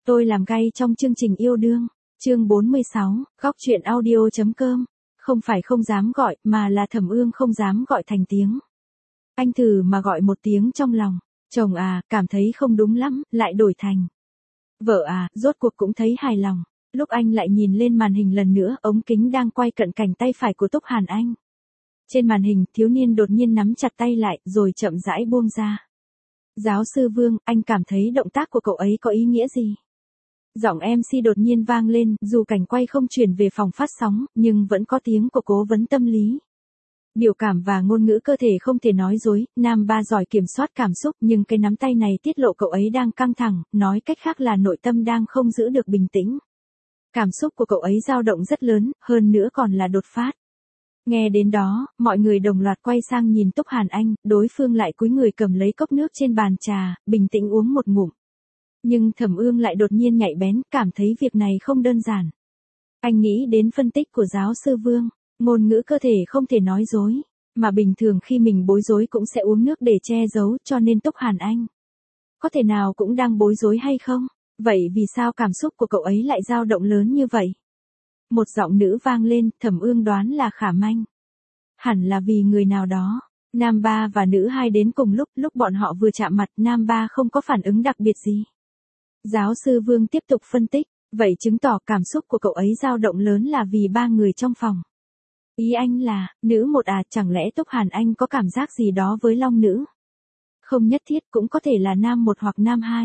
Tôi làm gay trong chương trình yêu đương. Chương 46, góc truyện audio.com. Không phải không dám gọi, mà là Thẩm Ương không dám gọi thành tiếng. Anh thử mà gọi một tiếng trong lòng. Chồng à, cảm thấy không đúng lắm, lại đổi thành. Vợ à, rốt cuộc cũng thấy hài lòng. Lúc anh lại nhìn lên màn hình lần nữa, ống kính đang quay cận cảnh tay phải của Túc Hàn Anh. Trên màn hình, thiếu niên đột nhiên nắm chặt tay lại, rồi chậm rãi buông ra. Giáo sư Vương, anh cảm thấy động tác của cậu ấy có ý nghĩa gì? Giọng MC đột nhiên vang lên, dù cảnh quay không chuyển về phòng phát sóng, nhưng vẫn có tiếng của cố vấn tâm lý. Biểu cảm và ngôn ngữ cơ thể không thể nói dối, nam ba giỏi kiểm soát cảm xúc, nhưng cái nắm tay này tiết lộ cậu ấy đang căng thẳng, nói cách khác là nội tâm đang không giữ được bình tĩnh. Cảm xúc của cậu ấy dao động rất lớn, hơn nữa còn là đột phát. Nghe đến đó, mọi người đồng loạt quay sang nhìn Túc Hàn Anh, đối phương lại cúi người cầm lấy cốc nước trên bàn trà, bình tĩnh uống một ngụm. Nhưng Thẩm Ương lại đột nhiên nhạy bén, cảm thấy việc này không đơn giản. Anh nghĩ đến phân tích của giáo sư Vương, ngôn ngữ cơ thể không thể nói dối, mà bình thường khi mình bối rối cũng sẽ uống nước để che giấu, cho nên Túc Hàn Anh có thể nào cũng đang bối rối hay không? Vậy vì sao cảm xúc của cậu ấy lại dao động lớn như vậy? Một giọng nữ vang lên, Thẩm Ương đoán là Khả Manh. Hẳn là vì người nào đó. Nam ba và nữ hai đến cùng lúc bọn họ vừa chạm mặt, nam ba không có phản ứng đặc biệt gì. Giáo sư Vương tiếp tục phân tích, vậy chứng tỏ cảm xúc của cậu ấy dao động lớn là vì ba người trong phòng. Ý anh là, nữ một à, chẳng lẽ Túc Hàn Anh có cảm giác gì đó với Long nữ? Không nhất thiết, cũng có thể là nam một hoặc nam hai.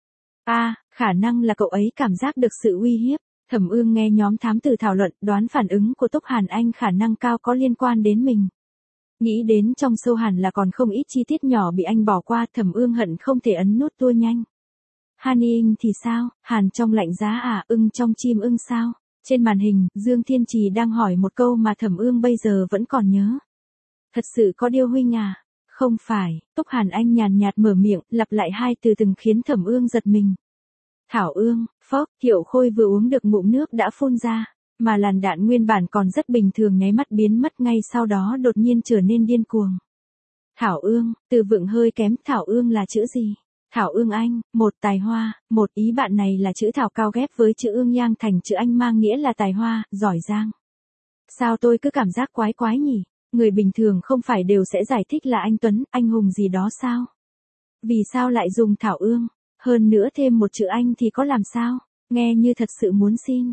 Khả năng là cậu ấy cảm giác được sự uy hiếp. Thẩm Ương nghe nhóm thám tử thảo luận, đoán phản ứng của Túc Hàn Anh khả năng cao có liên quan đến mình. Nghĩ đến trong sâu hẳn là còn không ít chi tiết nhỏ bị anh bỏ qua, Thẩm Ương hận không thể ấn nút tua nhanh. Honey thì sao, Hàn trong lạnh giá à, ưng trong chim ưng sao? Trên màn hình, Dương Thiên Trì đang hỏi một câu mà Thẩm Ương bây giờ vẫn còn nhớ. Thật sự có Điêu huynh à? Không phải, Túc Hàn Anh nhàn nhạt mở miệng, lặp lại hai từ từng khiến Thẩm Ương giật mình. Thảo Ương, phốc, Thiệu Khôi vừa uống được ngụm nước đã phun ra, mà làn đạn nguyên bản còn rất bình thường nháy mắt biến mất ngay sau đó đột nhiên trở nên điên cuồng. Thảo Ương, từ vựng hơi kém, Thảo Ương là chữ gì? Thảo Ương Anh, một tài hoa, một ý bạn này là chữ Thảo cao ghép với chữ Ương Yang thành chữ Anh mang nghĩa là tài hoa, giỏi giang. Sao tôi cứ cảm giác quái quái nhỉ? Người bình thường không phải đều sẽ giải thích là anh Tuấn, anh hùng gì đó sao? Vì sao lại dùng Thảo Ương? Hơn nữa thêm một chữ Anh thì có làm sao? Nghe như thật sự muốn xin.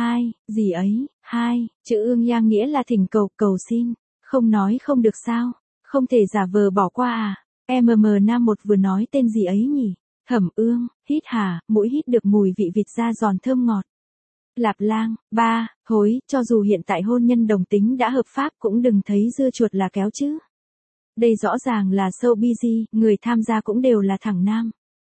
Gì ấy, chữ Ương Yang nghĩa là thỉnh cầu, cầu xin. Không nói không được sao? Không thể giả vờ bỏ qua à? Nam một vừa nói tên gì ấy nhỉ? Thẩm Ương, hít hà, mũi hít được mùi vị vịt da giòn thơm ngọt. Lạp lang, hối, cho dù hiện tại hôn nhân đồng tính đã hợp pháp cũng đừng thấy dưa chuột là kéo chứ. Đây rõ ràng là showbiz, người tham gia cũng đều là thẳng nam.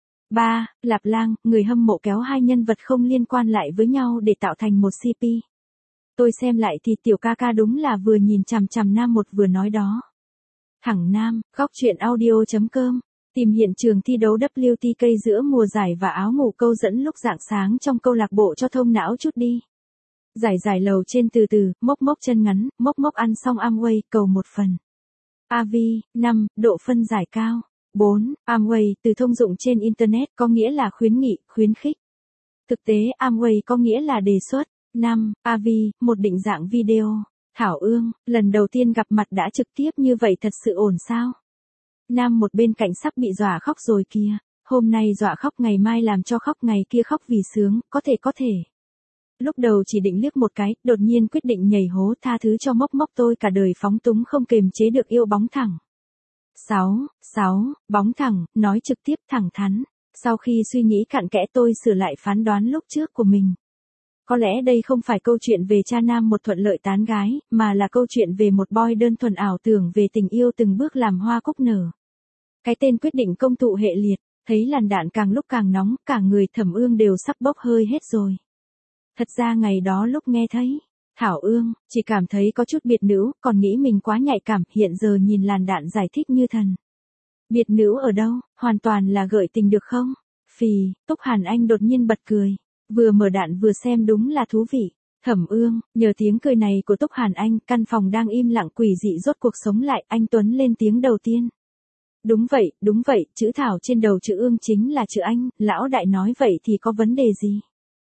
Lạp lang, người hâm mộ kéo hai nhân vật không liên quan lại với nhau để tạo thành một CP. Tôi xem lại thì tiểu ca ca đúng là vừa nhìn chằm chằm nam một vừa nói đó. Thẳng nam, góc truyện audio.com. Tìm hiện trường thi đấu WTK giữa mùa giải và áo ngủ câu dẫn lúc rạng sáng trong câu lạc bộ cho thông não chút đi. Giải lầu trên từ từ, mốc chân ngắn, mốc ăn xong Amway, cầu một phần. AV, 5, độ phân giải cao. 4. Amway, từ thông dụng trên Internet có nghĩa là khuyến nghị, khuyến khích. Thực tế Amway có nghĩa là đề xuất. 5. AV, một định dạng video. Thảo Ương, lần đầu tiên gặp mặt đã trực tiếp như vậy thật sự ổn sao? Nam một bên cạnh sắp bị dọa khóc rồi kìa. Hôm nay dọa khóc ngày mai làm cho khóc ngày kia khóc vì sướng, có thể. Lúc đầu chỉ định liếc một cái, đột nhiên quyết định nhảy hố, tha thứ cho mốc tôi cả đời phóng túng không kềm chế được yêu bóng thẳng. 6. Bóng thẳng, nói trực tiếp thẳng thắn. Sau khi suy nghĩ cặn kẽ tôi sửa lại phán đoán lúc trước của mình. Có lẽ đây không phải câu chuyện về cha nam một thuận lợi tán gái, mà là câu chuyện về một boy đơn thuần ảo tưởng về tình yêu từng bước làm hoa cúc nở. Cái tên quyết định công tụ hệ liệt, thấy làn đạn càng lúc càng nóng, cả người Thẩm Ương đều sắp bốc hơi hết rồi. Thật ra ngày đó lúc nghe thấy Thảo Ương, chỉ cảm thấy có chút biệt nữ, còn nghĩ mình quá nhạy cảm, hiện giờ nhìn làn đạn giải thích như thần. Biệt nữ ở đâu, hoàn toàn là gợi tình được không? Phì, Túc Hàn Anh đột nhiên bật cười. Vừa mở đạn vừa xem đúng là thú vị. Thẩm Ương, nhờ tiếng cười này của Túc Hàn Anh, căn phòng đang im lặng quỷ dị rốt cuộc sống lại, anh Tuấn lên tiếng đầu tiên. đúng vậy, chữ Thảo trên đầu chữ Ương chính là chữ Anh, lão đại nói vậy thì có vấn đề gì?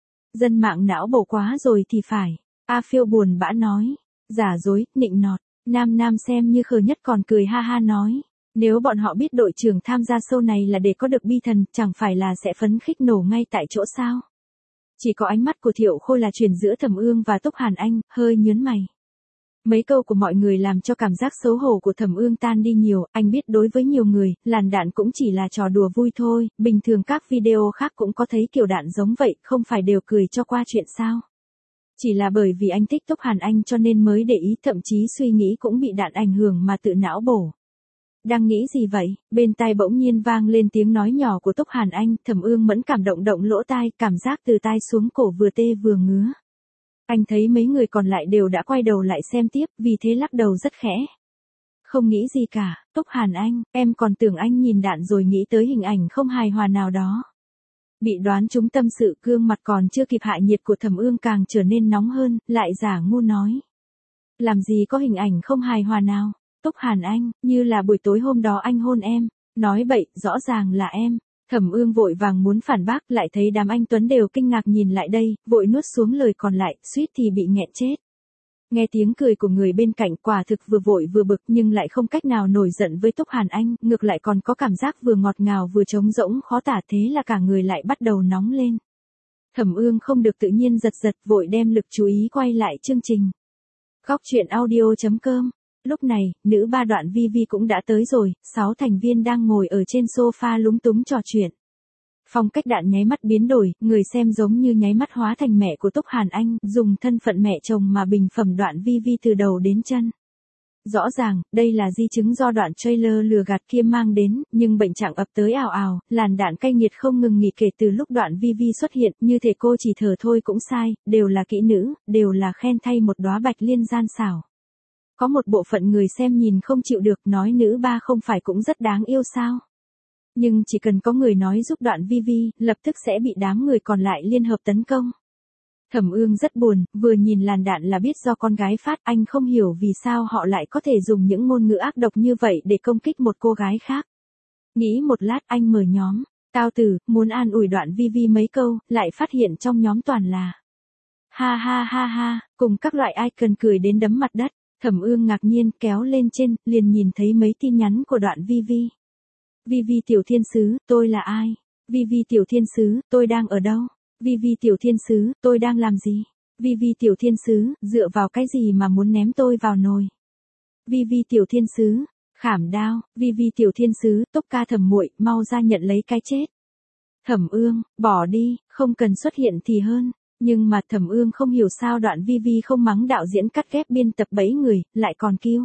Dân mạng não bổ quá rồi thì phải. A Phiêu buồn bã nói. Giả dối, nịnh nọt. Nam Nam xem như khờ nhất còn cười ha ha nói. Nếu bọn họ biết đội trưởng tham gia show này là để có được bi thần, chẳng phải là sẽ phấn khích nổ ngay tại chỗ sao? Chỉ có ánh mắt của Thiệu Khôi là chuyển giữa Thẩm Ương và Túc Hàn Anh, hơi nhớn mày. Mấy câu của mọi người làm cho cảm giác xấu hổ của Thẩm Ương tan đi nhiều, anh biết đối với nhiều người, làn đạn cũng chỉ là trò đùa vui thôi, bình thường các video khác cũng có thấy kiểu đạn giống vậy, không phải đều cười cho qua chuyện sao. Chỉ là bởi vì anh thích Túc Hàn Anh cho nên mới để ý, thậm chí suy nghĩ cũng bị đạn ảnh hưởng mà tự não bổ. Đang nghĩ gì vậy? Bên tai bỗng nhiên vang lên tiếng nói nhỏ của Túc Hàn Anh, Thẩm Ương mẫn cảm động lỗ tai, cảm giác từ tai xuống cổ vừa tê vừa ngứa. Anh thấy mấy người còn lại đều đã quay đầu lại xem tiếp, vì thế lắc đầu rất khẽ. Không nghĩ gì cả, Túc Hàn Anh, em còn tưởng anh nhìn đạn rồi nghĩ tới hình ảnh không hài hòa nào đó. Bị đoán trúng tâm sự, gương mặt còn chưa kịp hạ nhiệt của Thẩm Ương càng trở nên nóng hơn, lại giả ngu nói. Làm gì có hình ảnh không hài hòa nào? Túc Hàn Anh, như là buổi tối hôm đó anh hôn em. Nói bậy, rõ ràng là em. Thẩm Ương vội vàng muốn phản bác, lại thấy đám anh Tuấn đều kinh ngạc nhìn lại đây, vội nuốt xuống lời còn lại, suýt thì bị nghẹn chết. Nghe tiếng cười của người bên cạnh, quả thực vừa vội vừa bực nhưng lại không cách nào nổi giận với Túc Hàn Anh, ngược lại còn có cảm giác vừa ngọt ngào vừa trống rỗng khó tả, thế là cả người lại bắt đầu nóng lên. Thẩm Ương không được tự nhiên giật vội đem lực chú ý quay lại chương trình. Góc truyện audio.com. Lúc này, nữ ba Đoạn Vi cũng đã tới rồi, 6 thành viên đang ngồi ở trên sofa lúng túng trò chuyện. Phong cách đạn nháy mắt biến đổi, người xem giống như nháy mắt hóa thành mẹ của Túc Hàn Anh, dùng thân phận mẹ chồng mà bình phẩm Đoạn Vi từ đầu đến chân. Rõ ràng, đây là di chứng do đoạn trailer lừa gạt kia mang đến, nhưng bệnh trạng ập tới ào ào, làn đạn cay nghiệt không ngừng nghỉ kể từ lúc Đoạn Vi xuất hiện, như thể cô chỉ thở thôi cũng sai, đều là kỹ nữ, đều là khen thay một đóa bạch liên gian xảo. Có một bộ phận người xem nhìn không chịu được, nói nữ ba không phải cũng rất đáng yêu sao? Nhưng chỉ cần có người nói giúp Đoạn Vi, lập tức sẽ bị đám người còn lại liên hợp tấn công. Thẩm Ương rất buồn, vừa nhìn làn đạn là biết do con gái phát, anh không hiểu vì sao họ lại có thể dùng những ngôn ngữ ác độc như vậy để công kích một cô gái khác. Nghĩ một lát anh mở nhóm, Tao Tử, muốn an ủi Đoạn Vi mấy câu, lại phát hiện trong nhóm toàn là ha ha ha ha, cùng các loại icon cười đến đấm mặt đất. Thẩm Ương ngạc nhiên kéo lên trên, liền nhìn thấy mấy tin nhắn của Đoạn Vi. Vi tiểu thiên sứ, tôi là ai? Vi tiểu thiên sứ, tôi đang ở đâu? Vi tiểu thiên sứ, tôi đang làm gì? Vi tiểu thiên sứ, dựa vào cái gì mà muốn ném tôi vào nồi? Vi tiểu thiên sứ, khảm đao, Vi tiểu thiên sứ, Túc ca Thẩm muội, mau ra nhận lấy cái chết. Thẩm Ương, bỏ đi, không cần xuất hiện thì hơn. Nhưng mà Thẩm Ương không hiểu sao Đoạn Vi không mắng đạo diễn cắt ghép biên tập bẫy người, lại còn kêu.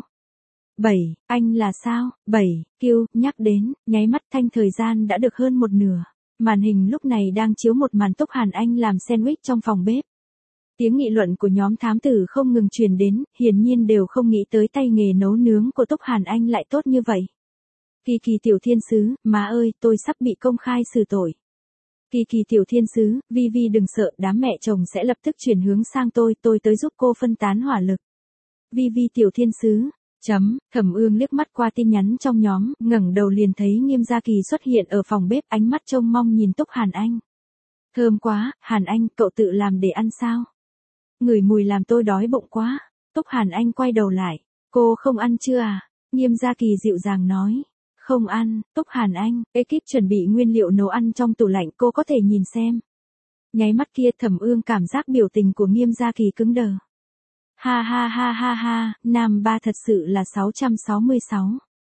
Anh là sao? Kêu, nhắc đến, nháy mắt thanh thời gian đã được hơn một nửa. Màn hình lúc này đang chiếu một màn Túc Hàn Anh làm sandwich trong phòng bếp. Tiếng nghị luận của nhóm thám tử không ngừng truyền đến, hiển nhiên đều không nghĩ tới tay nghề nấu nướng của Túc Hàn Anh lại tốt như vậy. Kỳ tiểu thiên sứ, má ơi, tôi sắp bị công khai xử tội. Kỳ tiểu thiên sứ, Vi đừng sợ, đám mẹ chồng sẽ lập tức chuyển hướng sang tôi tới giúp cô phân tán hỏa lực. Vi tiểu thiên sứ. Thẩm Ương liếc mắt qua tin nhắn trong nhóm, ngẩng đầu liền thấy Nghiêm Gia Kỳ xuất hiện ở phòng bếp, ánh mắt trông mong nhìn Túc Hàn Anh. Thơm quá, Hàn Anh, cậu tự làm để ăn sao? Ngửi mùi làm tôi đói bụng quá. Túc Hàn Anh quay đầu lại. Cô không ăn chưa à? Nghiêm Gia Kỳ dịu dàng nói. Không ăn, Túc Hàn Anh, ekip chuẩn bị nguyên liệu nấu ăn trong tủ lạnh, cô có thể nhìn xem. Nháy mắt kia Thẩm Ương cảm giác biểu tình của Nghiêm Gia Kỳ cứng đờ. Ha ha ha ha ha, nam ba thật sự là 666.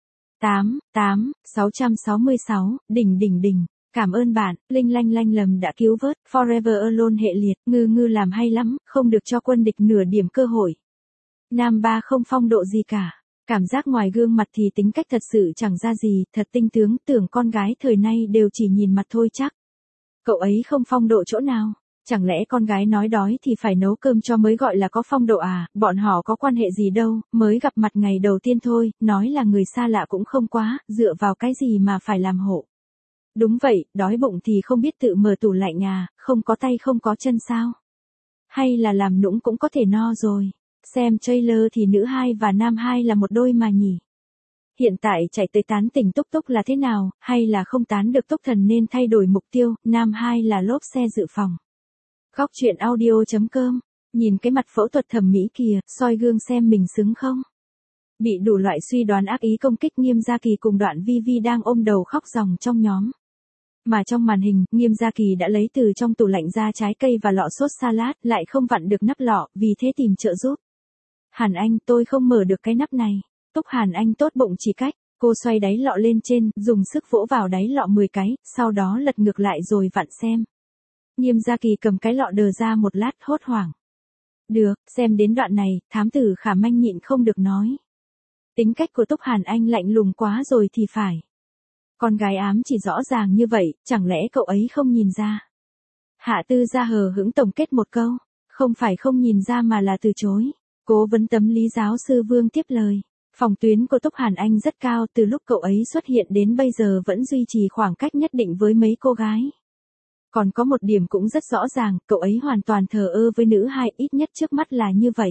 666, đỉnh. Cảm ơn bạn, Linh Lanh Lầm đã cứu vớt, Forever Alone hệ liệt, ngư làm hay lắm, không được cho quân địch nửa điểm cơ hội. Nam ba không phong độ gì cả. Cảm giác ngoài gương mặt thì tính cách thật sự chẳng ra gì, thật tinh tướng, tưởng con gái thời nay đều chỉ nhìn mặt thôi chắc. Cậu ấy không phong độ chỗ nào? Chẳng lẽ con gái nói đói thì phải nấu cơm cho mới gọi là có phong độ à, bọn họ có quan hệ gì đâu, mới gặp mặt ngày đầu tiên thôi, nói là người xa lạ cũng không quá, dựa vào cái gì mà phải làm hộ. Đúng vậy, đói bụng thì không biết tự mở tủ lạnh à, không có tay không có chân sao? Hay là làm nũng cũng có thể no rồi. Xem trailer thì nữ 2 và nam 2 là một đôi mà nhỉ. hiện tại chạy tới tán tỉnh Túc Túc là thế nào, hay là không tán được Túc Thần nên thay đổi mục tiêu, nam 2 là lốp xe dự phòng. Góc truyện audio.com, nhìn cái mặt phẫu thuật thẩm mỹ kìa, soi gương xem mình xứng không. Bị đủ loại suy đoán ác ý công kích Nghiêm Gia Kỳ cùng Đoạn Vi Vi đang ôm đầu khóc ròng trong nhóm. Mà trong màn hình, Nghiêm Gia Kỳ đã lấy từ trong tủ lạnh ra trái cây và lọ sốt salad, lại không vặn được nắp lọ, vì thế tìm trợ giúp. Hàn Anh, tôi không mở được cái nắp này. Túc Hàn Anh tốt bụng chỉ cách, cô xoay đáy lọ lên trên, dùng sức vỗ vào đáy lọ 10 cái, sau đó lật ngược lại rồi vặn xem. Nghiêm Gia Kỳ cầm cái lọ đờ ra một lát hốt hoảng. Được, xem đến đoạn này, thám tử Khả Manh nhịn không được nói. Tính cách của Túc Hàn Anh lạnh lùng quá rồi thì phải. Con gái ám chỉ rõ ràng như vậy, chẳng lẽ cậu ấy không nhìn ra? Hạ Tư Gia hờ hững tổng kết một câu, không phải không nhìn ra mà là từ chối. Cố vấn tâm lý giáo sư Vương tiếp lời. Phòng tuyến của Túc Hàn Anh rất cao, từ lúc cậu ấy xuất hiện đến bây giờ vẫn duy trì khoảng cách nhất định với mấy cô gái. Còn có một điểm cũng rất rõ ràng, cậu ấy hoàn toàn thờ ơ với nữ hai, ít nhất trước mắt là như vậy.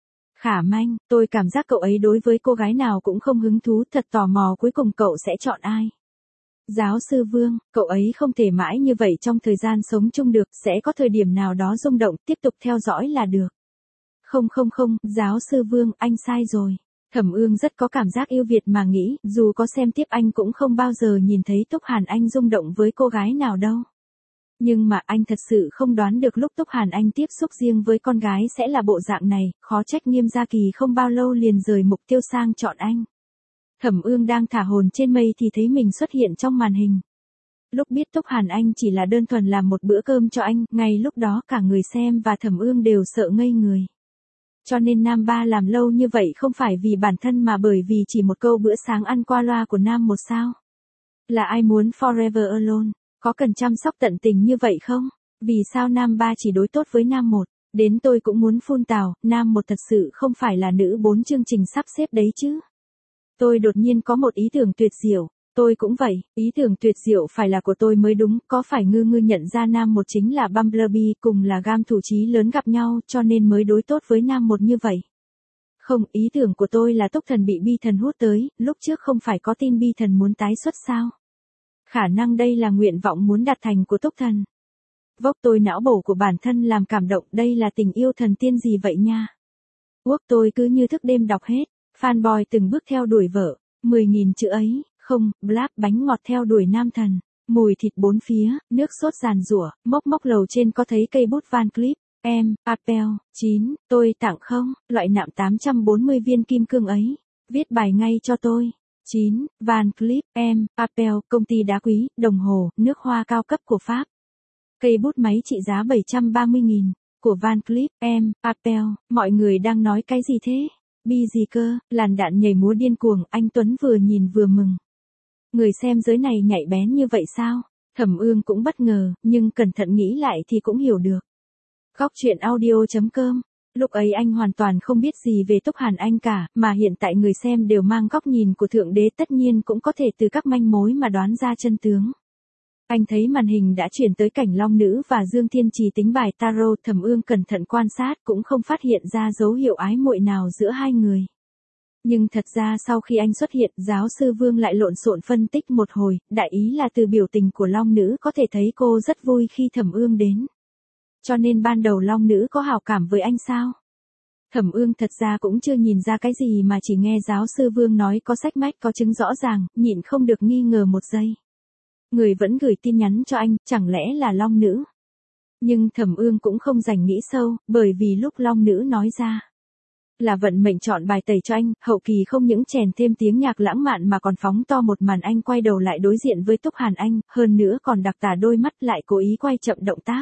Khả Manh, tôi cảm giác cậu ấy đối với cô gái nào cũng không hứng thú, thật tò mò cuối cùng cậu sẽ chọn ai. Giáo sư Vương, cậu ấy không thể mãi như vậy trong thời gian sống chung được, sẽ có thời điểm nào đó rung động, tiếp tục theo dõi là được. Không, giáo sư Vương, anh sai rồi. Thẩm Ương rất có cảm giác yêu Việt mà nghĩ, dù có xem tiếp anh cũng không bao giờ nhìn thấy Túc Hàn Anh rung động với cô gái nào đâu. Nhưng mà anh thật sự không đoán được lúc Túc Hàn Anh tiếp xúc riêng với con gái sẽ là bộ dạng này, khó trách Nghiêm Gia Kỳ không bao lâu liền rời mục tiêu sang chọn anh. Thẩm Ương đang thả hồn trên mây thì thấy mình xuất hiện trong màn hình. Lúc biết Túc Hàn Anh chỉ là đơn thuần làm một bữa cơm cho anh, ngay lúc đó cả người xem và Thẩm Ương đều sợ ngây người. Cho nên Nam Ba làm lâu như vậy không phải vì bản thân mà bởi vì chỉ một câu bữa sáng ăn qua loa của Nam Một sao. Là ai muốn forever alone, có cần chăm sóc tận tình như vậy không? Vì sao Nam Ba chỉ đối tốt với Nam Một, đến tôi cũng muốn phun tào, Nam Một thật sự không phải là nữ 4 chương trình sắp xếp đấy chứ. Tôi đột nhiên có một ý tưởng tuyệt diệu. Tôi cũng vậy, ý tưởng tuyệt diệu phải là của tôi mới đúng, có phải ngư nhận ra Nam Một chính là Bumblebee cùng là gam thủ chí lớn gặp nhau cho nên mới đối tốt với Nam Một như vậy? Không, ý tưởng của tôi là Túc Thần bị Bi Thần hút tới, lúc trước không phải có tin Bi Thần muốn tái xuất sao? Khả năng đây là nguyện vọng muốn đạt thành của Túc Thần. Vốc tôi não bổ của bản thân làm cảm động, đây là tình yêu thần tiên gì vậy nha? Quốc tôi cứ như thức đêm đọc hết, fanboy từng bước theo đuổi vợ, 10.000 chữ ấy. Không, Blap bánh ngọt theo đuổi nam thần, mùi thịt bốn phía, nước sốt giàn rủa, mốc lầu trên có thấy cây bút Van Cleef, em, Apple, 9, tôi tặng không, loại nạm 840 viên kim cương ấy, viết bài ngay cho tôi. 9, Van Cleef, em, Apple, công ty đá quý, đồng hồ, nước hoa cao cấp của Pháp. Cây bút máy trị giá 730.000, của Van Cleef, em, Apple, mọi người đang nói cái gì thế? Bi gì cơ, làn đạn nhảy múa điên cuồng, anh Tuấn vừa nhìn vừa mừng. Người xem giới này nhạy bén như vậy sao? Thẩm Ương cũng bất ngờ, nhưng cẩn thận nghĩ lại thì cũng hiểu được. Góc truyện audio.com, lúc ấy anh hoàn toàn không biết gì về Túc Hàn Anh cả, mà hiện tại người xem đều mang góc nhìn của Thượng Đế tất nhiên cũng có thể từ các manh mối mà đoán ra chân tướng. Anh thấy màn hình đã chuyển tới cảnh Long Nữ và Dương Thiên Trì tính bài tarot, Thẩm Ương cẩn thận quan sát cũng không phát hiện ra dấu hiệu ái muội nào giữa hai người. Nhưng thật ra sau khi anh xuất hiện, giáo sư Vương lại lộn xộn phân tích một hồi, đại ý là từ biểu tình của Long Nữ có thể thấy cô rất vui khi Thẩm Ương đến. Cho nên ban đầu Long Nữ có hảo cảm với anh sao? Thẩm Ương thật ra cũng chưa nhìn ra cái gì mà chỉ nghe giáo sư Vương nói có sách mách có chứng rõ ràng, nhịn không được nghi ngờ một giây. Người vẫn gửi tin nhắn cho anh, chẳng lẽ là Long Nữ? Nhưng Thẩm Ương cũng không dành nghĩ sâu, bởi vì lúc Long Nữ nói ra là vận mệnh chọn bài tẩy cho anh, hậu kỳ không những chèn thêm tiếng nhạc lãng mạn mà còn phóng to một màn anh quay đầu lại đối diện với Túc Hàn Anh, hơn nữa còn đặc tả đôi mắt lại cố ý quay chậm động tác.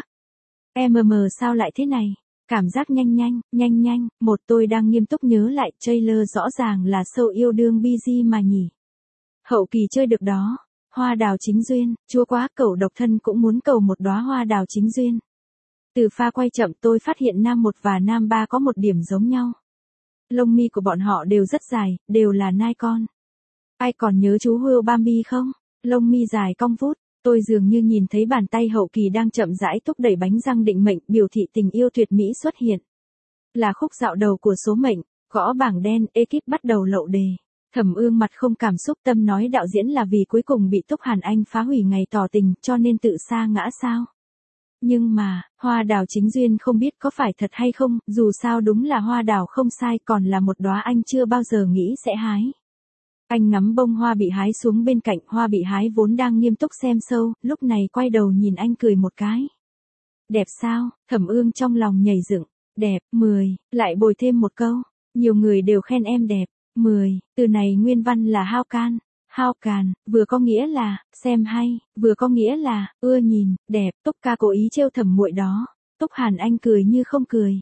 Sao lại thế này? Cảm giác nhanh, một tôi đang nghiêm túc nhớ lại, trailer rõ ràng là show yêu đương BG mà nhỉ. Hậu kỳ chơi được đó, hoa đào chính duyên, chua quá, cậu độc thân cũng muốn cầu một đóa hoa đào chính duyên. Từ pha quay chậm tôi phát hiện Nam Một và Nam Ba có một điểm giống nhau. Lông mi của bọn họ đều rất dài, đều là nai con. Ai còn nhớ chú Will Bambi không? Lông mi dài cong vút, tôi dường như nhìn thấy bàn tay hậu kỳ đang chậm rãi thúc đẩy bánh răng định mệnh, biểu thị tình yêu tuyệt mỹ xuất hiện. Là khúc dạo đầu của số mệnh, gõ bảng đen, ekip bắt đầu lậu đề. Thẩm Ương mặt không cảm xúc, tâm nói đạo diễn là vì cuối cùng bị Túc Hàn Anh phá hủy ngày tỏ tình cho nên tự sa ngã sao. Nhưng mà, hoa đào chính duyên không biết có phải thật hay không, dù sao đúng là hoa đào không sai, còn là một đóa anh chưa bao giờ nghĩ sẽ hái. Anh ngắm bông hoa bị hái xuống bên cạnh, hoa bị hái vốn đang nghiêm túc xem show, lúc này quay đầu nhìn anh cười một cái. Đẹp sao? Thẩm Ương trong lòng nhảy dựng. Đẹp, 10, lại bồi thêm một câu. Nhiều người đều khen em đẹp. 10, từ này nguyên văn là hao can. Hao càn, vừa có nghĩa là, xem hay, vừa có nghĩa là, ưa nhìn, đẹp. Túc ca cố ý trêu Thẩm muội đó. Túc Hàn Anh cười như không cười.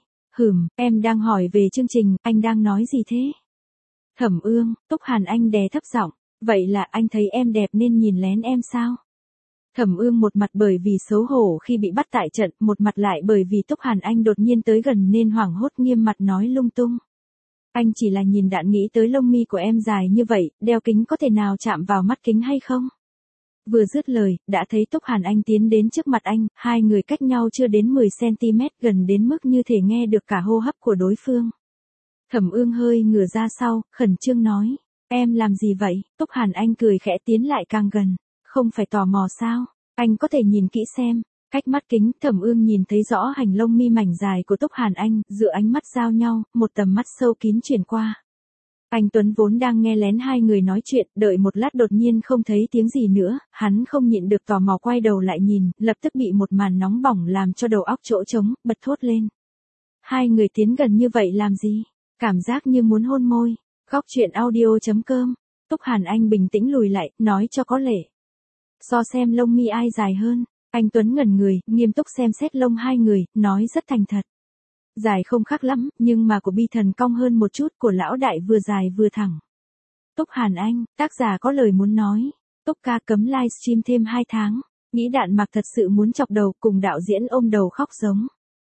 Em đang hỏi về chương trình, anh đang nói gì thế? Thẩm Ương, Túc Hàn Anh đè thấp giọng. Vậy là anh thấy em đẹp nên nhìn lén em sao? Thẩm Ương một mặt bởi vì xấu hổ khi bị bắt tại trận, một mặt lại bởi vì Túc Hàn Anh đột nhiên tới gần nên hoảng hốt nghiêm mặt nói lung tung. Anh chỉ là nhìn đạn nghĩ tới lông mi của em dài như vậy, đeo kính có thể nào chạm vào mắt kính hay không? Vừa dứt lời, đã thấy Túc Hàn Anh tiến đến trước mặt anh, hai người cách nhau chưa đến 10cm, gần đến mức như thể nghe được cả hô hấp của đối phương. Thẩm Ương hơi ngửa ra sau, khẩn trương nói, em làm gì vậy? Túc Hàn Anh cười khẽ tiến lại càng gần. Không phải tò mò sao? Anh có thể nhìn kỹ xem. Cách mắt kính, Thẩm Ương nhìn thấy rõ hành lông mi mảnh dài của Túc Hàn Anh, giữa ánh mắt giao nhau, một tầm mắt sâu kín chuyển qua. Anh Tuấn vốn đang nghe lén hai người nói chuyện, đợi một lát đột nhiên không thấy tiếng gì nữa, hắn không nhịn được tò mò quay đầu lại nhìn, lập tức bị một màn nóng bỏng làm cho đầu óc chỗ trống, bật thốt lên. Hai người tiến gần như vậy làm gì? Cảm giác như muốn hôn môi. Góc truyện audio.com. Túc Hàn Anh bình tĩnh lùi lại, nói cho có lệ. So xem lông mi ai dài hơn, anh Tuấn ngẩn người, nghiêm túc xem xét lông hai người, nói rất thành thật. Dài không khác lắm, nhưng mà của Bi Thần cong hơn một chút, của lão đại vừa dài vừa thẳng. Túc Hàn Anh, tác giả có lời muốn nói. Túc ca cấm livestream thêm 2 tháng. Nghĩ đạn mặc thật sự muốn chọc đầu, cùng đạo diễn ôm đầu khóc giống.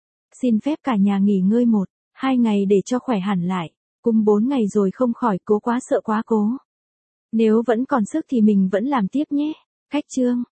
Xin phép cả nhà nghỉ ngơi 1-2 ngày để cho khỏe hẳn lại. Cùng 4 ngày rồi không khỏi, cố quá sợ quá cố. Nếu vẫn còn sức thì mình vẫn làm tiếp nhé. Khách chương.